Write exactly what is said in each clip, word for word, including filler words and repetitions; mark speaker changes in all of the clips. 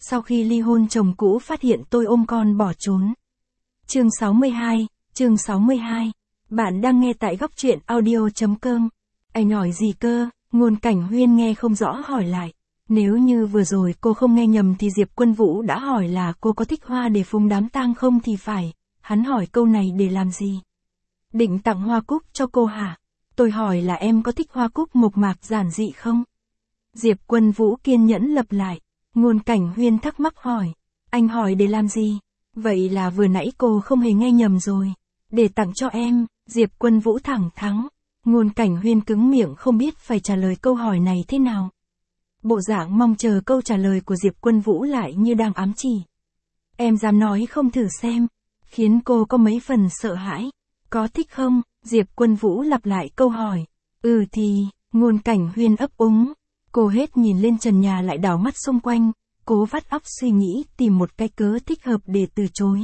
Speaker 1: Sau khi ly hôn chồng cũ phát hiện tôi ôm con bỏ trốn. Chương sáu mươi hai, chương sáu mươi hai. Bạn đang nghe tại góc truyện audio chấm com. Anh hỏi gì cơ? Ngôn Cảnh Huyên nghe không rõ hỏi lại. Nếu như vừa rồi cô không nghe nhầm thì Diệp Quân Vũ đã hỏi là cô có thích hoa để phúng đám tang không thì phải. Hắn hỏi câu này để làm gì? Định tặng hoa cúc cho cô hả? Tôi hỏi là em có thích hoa cúc mộc mạc giản dị không? Diệp Quân Vũ kiên nhẫn lặp lại. Ngôn Cảnh Huyên thắc mắc hỏi. Anh hỏi để làm gì? Vậy là vừa nãy cô không hề nghe nhầm rồi. Để tặng cho em, Diệp Quân Vũ thẳng thắn. Ngôn Cảnh Huyên cứng miệng không biết phải trả lời câu hỏi này thế nào. Bộ dạng mong chờ câu trả lời của Diệp Quân Vũ lại như đang ám chỉ. Em dám nói không thử xem, khiến cô có mấy phần sợ hãi. Có thích không? Diệp Quân Vũ lặp lại câu hỏi. Ừ thì, Ngôn Cảnh Huyên ấp úng. Cô hết nhìn lên trần nhà lại đảo mắt xung quanh, cố vắt óc suy nghĩ tìm một cái cớ thích hợp để từ chối.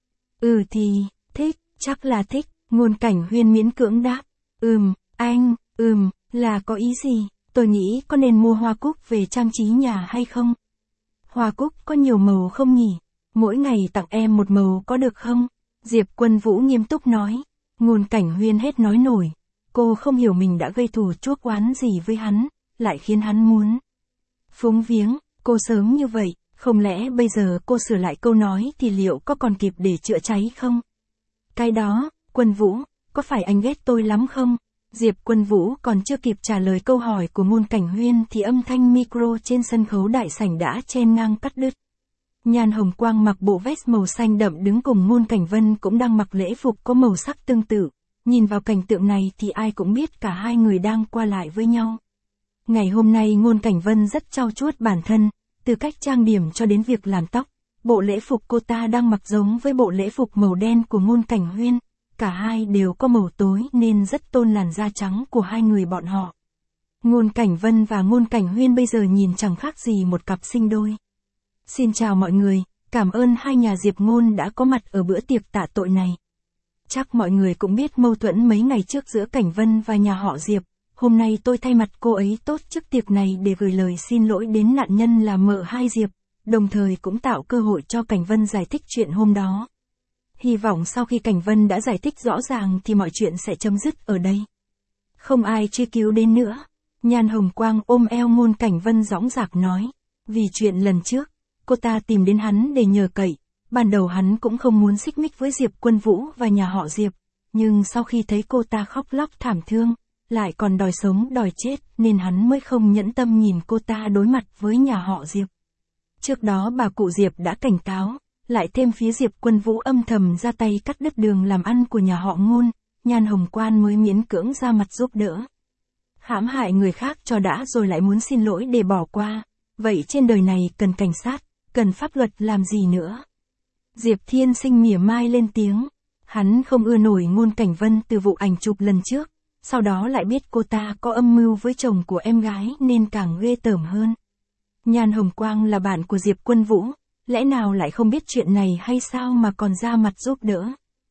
Speaker 1: Ừ thì, thích, chắc là thích, Ngôn Cảnh Huyên miễn cưỡng đáp. Ừm, anh, ừm, là có ý gì? Tôi nghĩ có nên mua hoa cúc về trang trí nhà hay không? Hoa cúc có nhiều màu không nhỉ? Mỗi ngày tặng em một màu có được không? Diệp Quân Vũ nghiêm túc nói. Ngôn Cảnh Huyên hết nói nổi. Cô không hiểu mình đã gây thù chuốc oán gì với hắn, lại khiến hắn muốn phúng viếng cô sớm như vậy. Không lẽ bây giờ cô sửa lại câu nói thì liệu có còn kịp để chữa cháy không? Cái đó, Quân Vũ, có phải anh ghét tôi lắm không? Diệp Quân Vũ còn chưa kịp trả lời câu hỏi của Ngôn Cảnh Huyên thì âm thanh micro trên sân khấu đại sảnh đã chen ngang cắt đứt. Nhan Hồng Quang mặc bộ vest màu xanh đậm đứng cùng Ngôn Cảnh Vân cũng đang mặc lễ phục có màu sắc tương tự. Nhìn vào cảnh tượng này thì ai cũng biết cả hai người đang qua lại với nhau. Ngày hôm nay Ngôn Cảnh Vân rất trau chuốt bản thân, từ cách trang điểm cho đến việc làm tóc. Bộ lễ phục cô ta đang mặc giống với bộ lễ phục màu đen của Ngôn Cảnh Huyên. Cả hai đều có màu tối nên rất tôn làn da trắng của hai người bọn họ. Ngôn Cảnh Vân và Ngôn Cảnh Huyên bây giờ nhìn chẳng khác gì một cặp sinh đôi. Xin chào mọi người, cảm ơn hai nhà Diệp Ngôn đã có mặt ở bữa tiệc tạ tội này. Chắc mọi người cũng biết mâu thuẫn mấy ngày trước giữa Cảnh Vân và nhà họ Diệp. Hôm nay tôi thay mặt cô ấy tốt trước tiệc này để gửi lời xin lỗi đến nạn nhân là mợ hai Diệp, đồng thời cũng tạo cơ hội cho Cảnh Vân giải thích chuyện hôm đó. Hy vọng sau khi Cảnh Vân đã giải thích rõ ràng thì mọi chuyện sẽ chấm dứt ở đây. Không ai truy cứu đến nữa. Nhan Hồng Quang ôm eo Ngôn Cảnh Vân dõng dạc nói. Vì chuyện lần trước, cô ta tìm đến hắn để nhờ cậy. Ban đầu hắn cũng không muốn xích mích với Diệp Quân Vũ và nhà họ Diệp. Nhưng sau khi thấy cô ta khóc lóc thảm thương, lại còn đòi sống đòi chết nên hắn mới không nhẫn tâm nhìn cô ta đối mặt với nhà họ Diệp. Trước đó bà cụ Diệp đã cảnh cáo, lại thêm phía Diệp Quân Vũ âm thầm ra tay cắt đứt đường làm ăn của nhà họ Ngôn, Nhan Hồng Quan mới miễn cưỡng ra mặt giúp đỡ. Hãm hại người khác cho đã rồi lại muốn xin lỗi để bỏ qua, vậy trên đời này cần cảnh sát, cần pháp luật làm gì nữa? Diệp Thiên Sinh mỉa mai lên tiếng, hắn không ưa nổi Ngôn Cảnh Vân từ vụ ảnh chụp lần trước, sau đó lại biết cô ta có âm mưu với chồng của em gái nên càng ghê tởm hơn. Nhan Hồng Quang là bạn của Diệp Quân Vũ, lẽ nào lại không biết chuyện này hay sao mà còn ra mặt giúp đỡ?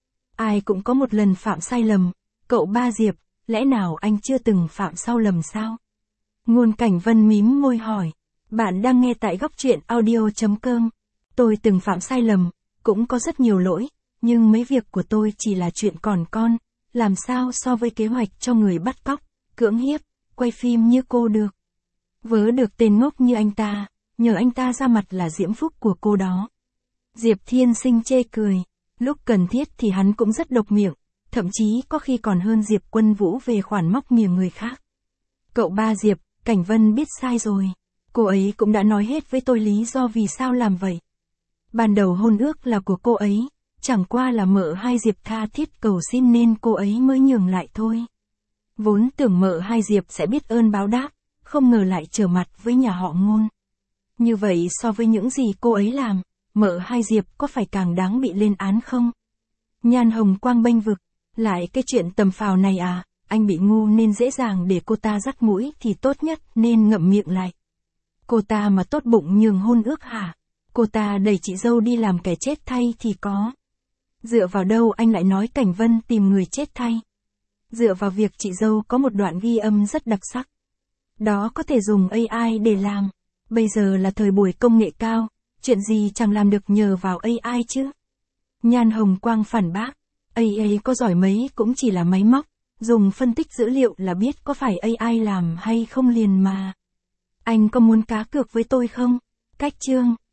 Speaker 1: Ai cũng có một lần phạm sai lầm, cậu ba Diệp, lẽ nào anh chưa từng phạm sai lầm sao? Ngôn Cảnh Vân mím môi hỏi, bạn đang nghe tại góc truyện audio chấm com. Tôi từng phạm sai lầm, cũng có rất nhiều lỗi, nhưng mấy việc của tôi chỉ là chuyện còn con, làm sao so với kế hoạch cho người bắt cóc, cưỡng hiếp, quay phim như cô được. Vớ được tên ngốc như anh ta, nhờ anh ta ra mặt là diễm phúc của cô đó. Diệp Thiên Sinh chê cười, lúc cần thiết thì hắn cũng rất độc miệng, thậm chí có khi còn hơn Diệp Quân Vũ về khoản móc miệng người khác. Cậu ba Diệp, Cảnh Vân biết sai rồi, cô ấy cũng đã nói hết với tôi lý do vì sao làm vậy. Ban đầu hôn ước là của cô ấy, chẳng qua là mợ hai Diệp tha thiết cầu xin nên cô ấy mới nhường lại thôi. Vốn tưởng mợ hai Diệp sẽ biết ơn báo đáp, không ngờ lại trở mặt với nhà họ Ngôn. Như vậy so với những gì cô ấy làm, mợ hai Diệp có phải càng đáng bị lên án không? Nhan Hồng Quang bênh vực, lại cái chuyện tầm phào này à, anh bị ngu nên dễ dàng để cô ta dắt mũi thì tốt nhất nên ngậm miệng lại. Cô ta mà tốt bụng nhường hôn ước hả? Cô ta đẩy chị dâu đi làm kẻ chết thay thì có. Dựa vào đâu anh lại nói Cảnh Vân tìm người chết thay? Dựa vào việc chị dâu có một đoạn ghi âm rất đặc sắc. Đó có thể dùng a i để làm. Bây giờ là thời buổi công nghệ cao, chuyện gì chẳng làm được nhờ vào a i chứ. Nhan Hồng Quang phản bác, a i có giỏi mấy cũng chỉ là máy móc, dùng phân tích dữ liệu là biết có phải a i làm hay không liền mà. Anh có muốn cá cược với tôi không? Cách chương